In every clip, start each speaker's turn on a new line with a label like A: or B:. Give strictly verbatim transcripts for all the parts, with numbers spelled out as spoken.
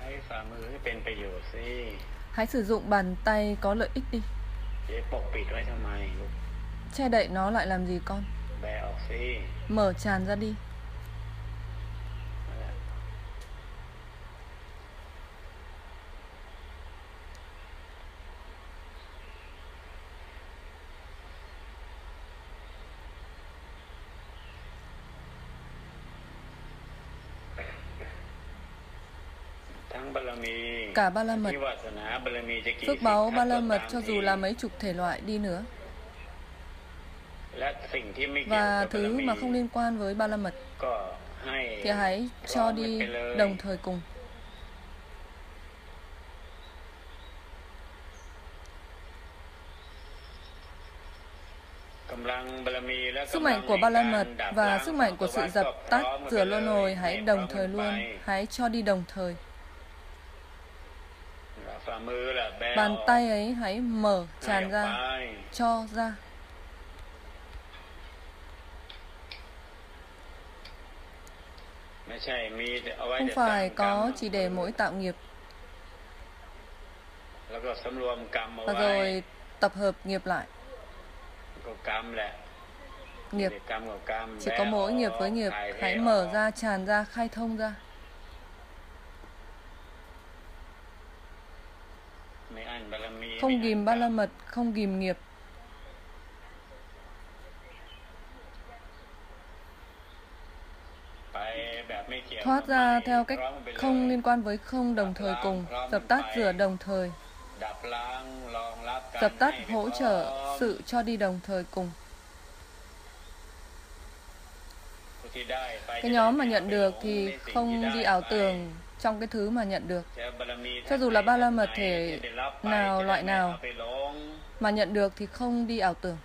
A: ฝ่ามือให้เป็นประโยชน์สิ
B: Hãy sử dụng bàn tay có lợi ích đi.
A: จะปกปิดไว้ทำไมลูก
B: Che đậy nó lại làm gì con?
A: แบะออกสิ
B: Mở tràn ra đi.
A: นั่นแหละทั้งบารมี
B: Cả ba la mật,
A: วิวัฒนาบารมีจะกี่
B: phước
A: สิบ
B: báu
A: ทั
B: ba
A: ศ
B: la
A: ก็
B: mật
A: ตาม
B: cho
A: ที
B: dù là mấy chục thể loại đi nữa.
A: และสิ่งที่ไม่เกี่ยว
B: Và
A: กับบาร
B: thứ
A: มี
B: mà không liên quan với ba la mật
A: ก็ให้
B: thì hãy
A: ร้
B: cho
A: องมัน
B: đi
A: ไปเลย
B: đồng thời cùng.
A: กำลังบารมีและ
B: Sức
A: กำลัง
B: mạnh của ba la
A: ใน
B: mật
A: การดับ
B: và
A: ล้าง
B: sức mạnh của
A: สั
B: sự
A: งสาร
B: dập
A: วัฏก็
B: tắt
A: พร้อมกัน
B: rửa
A: ไป
B: luân
A: เลย
B: hồi
A: ให้
B: hãy
A: พร้อม
B: đồng
A: กัน
B: thời
A: ไป
B: luôn, hãy cho đi đồng thời.
A: ฝ่ามือล่ะแบะ
B: Bàn
A: ออก
B: tay ấy hãy mở
A: ให้อ
B: tràn
A: อกไป
B: ra, cho ra.
A: ไม่ใช่มีแต่เอาไว้
B: Không
A: แต่สร้าง
B: phải
A: กรรม
B: có chỉ để mỗi tạo nghiệp
A: แล้วก็สำรวมกรรมเอา
B: và
A: ไว้
B: rồi tập hợp nghiệp lại.
A: ก็กรรมแหละ
B: Nghiệp
A: เด็กกรรมกับกรรม
B: chỉ có
A: แบะ
B: mỗi
A: ออก
B: nghiệp với nghiệp,
A: ถ่ายเท
B: hãy
A: อ
B: mở
A: อก
B: ra, tràn ra, khai thông ra.
A: ไม่อั้นบารมี
B: Không
A: ไม่อั้น
B: ghim
A: กร
B: ba
A: ร
B: la
A: ม
B: mật, không ghim nghiệp.
A: ไปแบบไม่เกี่ยว
B: Thoát
A: กับไม่
B: ra theo cách
A: ร้องไปเลย
B: không liên quan với không đồng thời cùng. Dập tắt rửa đồng thời.
A: ดับล้างรองรับการ
B: Dập tắt
A: ให้ไป
B: hỗ
A: พร้อ
B: trợ
A: ม
B: sự cho đi đồng thời cùng.
A: ผู้ที่ได้ไป
B: Cái nhóm mà nhận được thì không đi ảo tưởng trong cái thứ mà nhận được.
A: จะบารมี
B: Cho dù là ba la mật
A: จะ
B: thể
A: ได้รับไป
B: nào
A: จะได้
B: loại
A: ไม่
B: nào
A: เอาไปหลง
B: mà nhận được thì không đi ảo tưởng.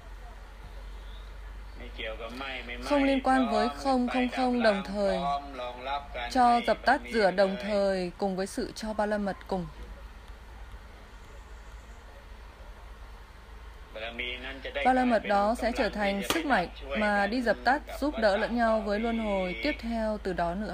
A: ไม่เกี่ยวกับไม่ไม่ไม่
B: Không liên quan với
A: พร้อม
B: không
A: ไป
B: không
A: ดับ
B: không
A: ล้าง
B: đồng thời.
A: พร้อมรองรับการ
B: Cho
A: ให้
B: dập
A: บาร
B: tắt
A: มี
B: rửa
A: ไป
B: đồng
A: เลย
B: thời cùng với sự cho ba la mật cùng.
A: บารมีนั้นจะได้
B: Ba la
A: กลาย
B: mật
A: เป็น
B: đó
A: กำ
B: sẽ
A: ลัง
B: trở
A: ที่
B: thành
A: จะไป
B: sức
A: ดับ
B: mạnh
A: ช่วย
B: mà
A: กัน
B: đi dập tắt,
A: กับ
B: giúp
A: วัฏ
B: đỡ
A: ฏะ
B: lẫn nhau
A: ต่อ
B: với
A: ไป
B: luân hồi tiếp theo từ đó nữa.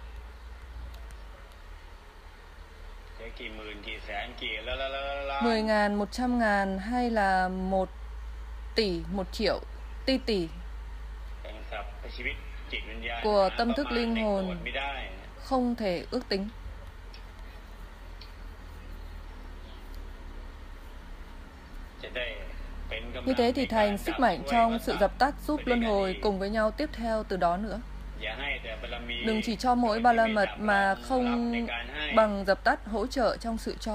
A: จะกี่หมื่นกี่แสนกี่ละละละละ
B: mười ngàn, một trăm ngàn hay là một tỷ, một triệu, tỷ tỷ
A: แต่งสรรพชีวิตจิตวิญญาณ
B: của
A: หา
B: tâm
A: ประ
B: thức
A: มาณ
B: linh
A: แห่ง
B: hồn
A: โกรธไม่ได้
B: không thể ước tính.
A: จะได้เป็นกำลัง
B: Như thế thì
A: ในการ
B: thành
A: ดั
B: sức
A: บ
B: mạnh
A: ช่วย
B: trong
A: วัฏ
B: sự
A: ฏะ
B: dập tắt giúp
A: ไป
B: luân
A: ด้วยกัน
B: hồi
A: อีก
B: cùng với nhau tiếp theo từ đó nữa.
A: อย่าให้แต่บารมี
B: Đừng chỉ cho mỗi ba la mật mà
A: รับ
B: không
A: ในการให้
B: bằng dập tắt hỗ trợ trong sự cho.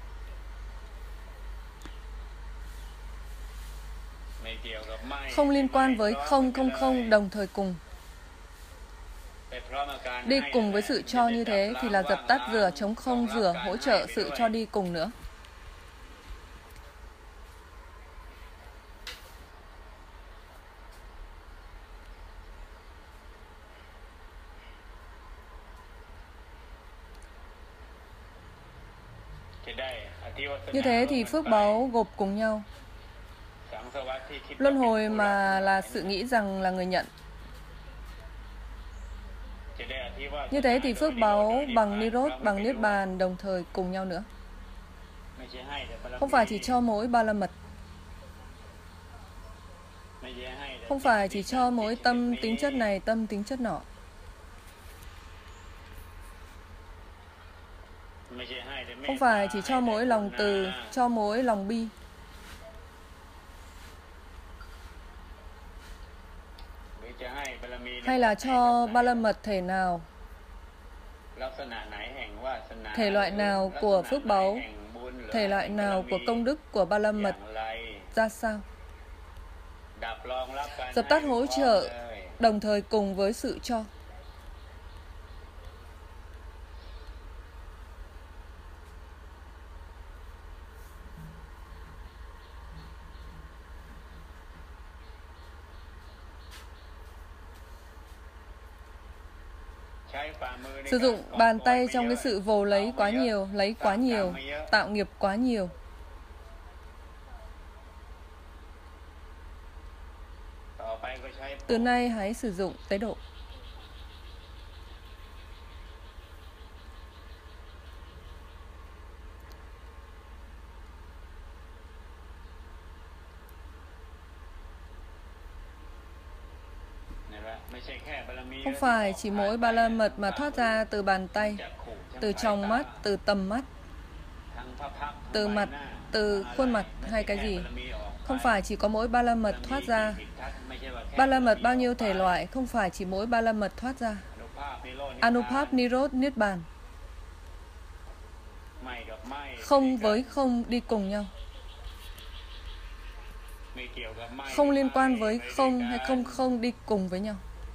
A: ไม่เกี่ยวกับไม่
B: Không liên quan với
A: พร้อม
B: không
A: ไป
B: không
A: เลย
B: không đồng thời cùng.
A: ไปพร้อมอาการ
B: Đi
A: ให้
B: cùng với sự cho như thế thì là dập tắt rửa, chống không
A: รองรับ
B: rửa,
A: การ
B: hỗ
A: ให้
B: trợ
A: ไป
B: sự
A: ด้วย
B: cho đi cùng nữa.
A: จะได้อธิวัฒนา
B: Như thế thì phước báu gộp cùng nhau.
A: สังสวัฏที่คิดว่า
B: Luân
A: เป็น
B: hồi
A: ผู้รับ
B: mà là sự nghĩ rằng là người nhận.
A: จะได้อธิวัฒนา
B: Như thế thì
A: โดย
B: phước
A: นิโรธ
B: báu
A: โดยนิพ
B: bằng
A: พาน
B: Nirod,
A: พร้อม
B: bằng
A: ไป
B: Niết
A: ด้วย
B: Bàn đồng thời cùng nhau nữa.
A: ไม่ใช่ให้แต่บารมี
B: Không phải chỉ cho mỗi ba la mật,
A: ไม่ใช่ให้แต่
B: không phải chỉ cho mỗi tâm
A: จิต
B: tính chất này, tâm tính chất nọ.
A: ไม่ใช่ให้แต่เมต
B: Không
A: ตา
B: phải chỉ cho mỗi lòng từ, cho mỗi lòng bi.
A: หรือจะให้บารมี
B: Hay là cho ba la mật thể nào,
A: ลักษณะไหนแห่งวาสนา
B: thể loại nào của phước báu,
A: แห่งบุญหรือ
B: thể loại
A: แห่งบาร
B: nào
A: มี
B: của công đức của ba la
A: อย่า
B: mật
A: งไร
B: ra sao.
A: ดับรองรับการ
B: Dập tắt
A: ให้
B: hỗ
A: พร้อม
B: trợ
A: เลย
B: đồng thời cùng với sự cho. Sử dụng bàn tay trong cái sự vồ lấy quá nhiều, lấy quá nhiều, tạo nghiệp quá nhiều. Từ nay hãy sử dụng tế độ. Không phải chỉ mỗi ba la mật mà thoát ra từ bàn tay, từ trong mắt, từ tầm mắt, từ mặt, từ khuôn mặt hay cái gì. Không phải chỉ có mỗi ba la mật thoát ra. Ba la mật bao nhiêu thể loại, không phải chỉ mỗi ba la mật thoát ra. Anupap, Nirodh, Niết Bàn. Không với không đi cùng nhau. Không liên quan với không hay không không đi cùng với nhau.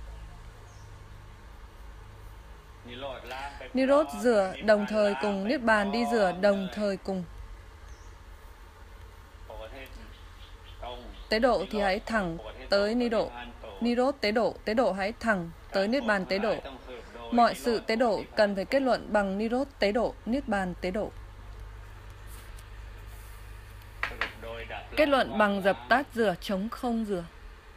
B: Nirodh rửa đồng thời cùng, Niết Bàn đi rửa đồng thời cùng. Tế độ thì hãy thẳng tới ni độ. Nirodh tế độ, tế độ hãy thẳng tới Niết Bàn tế độ. Mọi sự tế độ cần phải kết luận bằng Nirodh tế độ, Niết Bàn tế độ. Kết luận bằng dập tắt rửa, chống không rửa.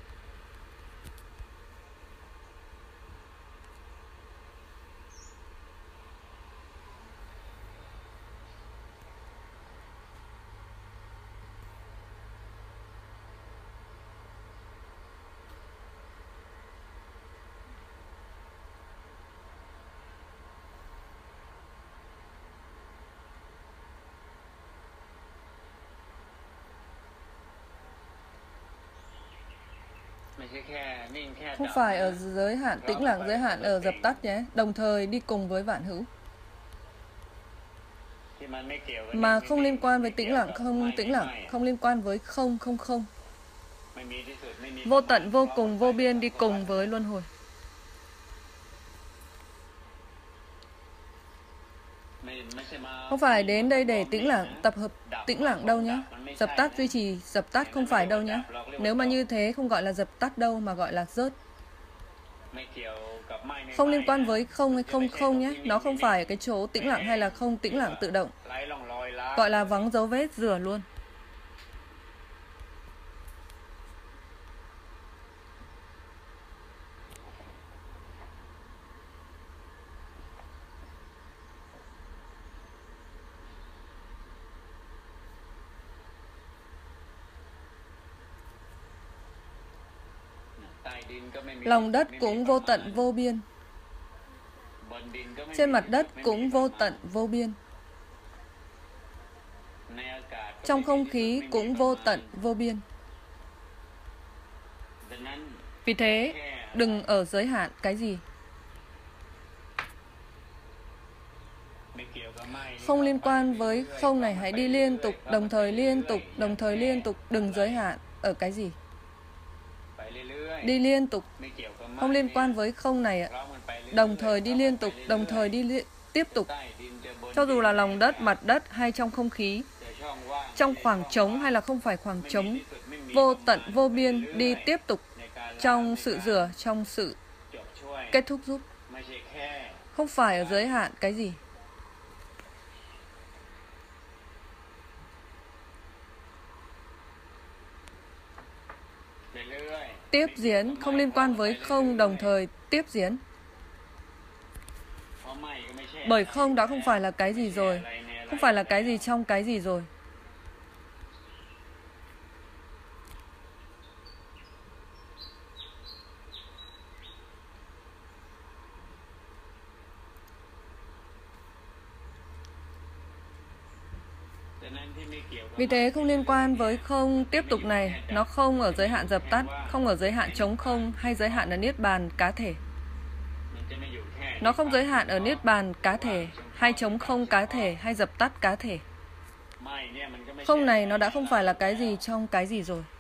B: Không phải ở giới hạn tĩnh lặng, giới hạn ở dập tắt nhé. Đồng thời đi cùng với vạn hữu. Mà không liên quan với tĩnh lặng, không tĩnh lặng, không liên quan với không, không, không. Vô tận, vô cùng, vô biên đi cùng với luân hồi. Không phải đến đây để tĩnh lặng, tập hợp tĩnh lặng đâu nhé. Dập tắt, duy trì, dập tắt không phải đâu nhé. Nếu mà như thế không gọi là dập tắt đâu mà gọi là rớt. Không liên quan với không hay không không nhé. Nó không phải ở cái chỗ tĩnh lặng hay là không tĩnh lặng tự động. Gọi là vắng dấu vết, rửa luôn. Lòng đất cũng vô tận vô biên. Trên mặt đất cũng vô tận vô biên. Trong không khí cũng vô tận vô biên. Vì thế, đừng ở giới hạn cái gì. Không liên quan với không này, hãy đi liên tục, đồng thời liên tục, đồng thời liên tục, đừng giới hạn ở cái gì. Đi liên tục, không liên quan với không này ạ. Đồng thời đi liên tục, đồng thời đi li tiếp tục. Cho dù là lòng đất, mặt đất hay trong không khí, trong khoảng trống hay là không phải khoảng trống, vô tận, vô biên, đi tiếp tục, trong sự rửa, trong sự kết thúc giúp. Không phải ở giới hạn cái gì. Tiếp diễn, không liên quan với không, đồng thời tiếp diễn. Bởi không đã không phải là cái gì rồi, không phải là cái gì trong cái gì rồi. Vì thế không liên quan với không tiếp tục này, nó không ở giới hạn dập tắt, không ở giới hạn trống không hay giới hạn ở Niết Bàn cá thể. Nó không giới hạn ở Niết Bàn cá thể, hay trống không cá thể, hay dập tắt cá thể. Không này nó đã không phải là cái gì trong cái gì rồi.